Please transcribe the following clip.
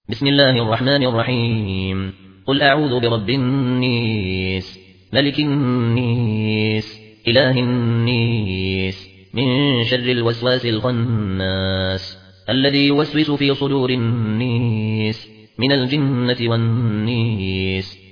بسم الله الرحمن الرحيم. قل أعوذ برب النيس، ملك النيس، إله النيس، من شر الوسواس الخناس الذي يوسوس في صدور النيس من الجنة والنيس.